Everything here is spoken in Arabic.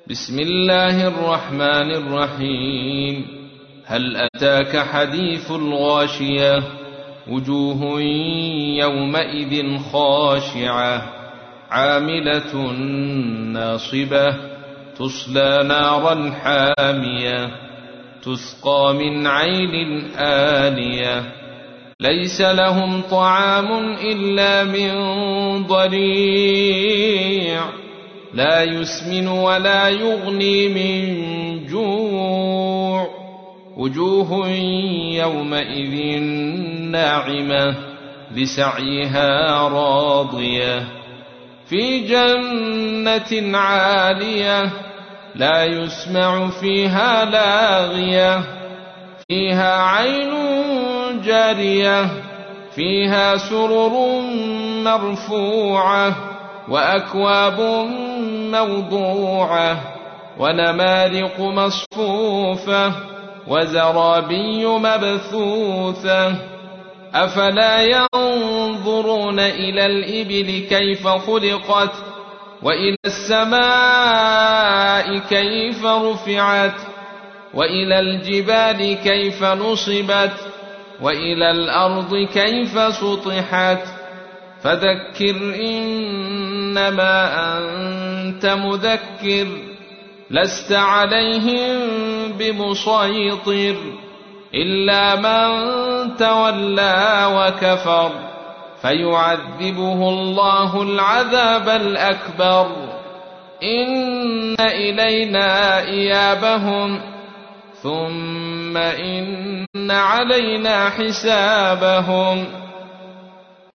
بسم الله الرحمن الرحيم. هل أتاك حديث الغاشية؟ وجوه يومئذ خاشعة عاملة ناصبة تصلى نارا حامية تسقى من عين آنية ليس لهم طعام إلا من ضريع لا يسمن ولا يغني من جوع وجوه يومئذ ناعمة لسعيها راضية في جنة عالية لا يسمع فيها لاغية فيها عين جارية فيها سرر مرفوعة وأكواب موضوعة ونمارق مصفوفة وزرابي مبثوثة أفلا ينظرون إلى الإبل كيف خلقت وإلى السماء كيف رفعت وإلى الجبال كيف نصبت وإلى الأرض كيف سطحت فذكر إنما أنت مذكر لست عليهم بمسيطر إلا من تولى وكفر فيعذبه الله العذاب الأكبر إن إلينا إيابهم ثم إن علينا حسابهم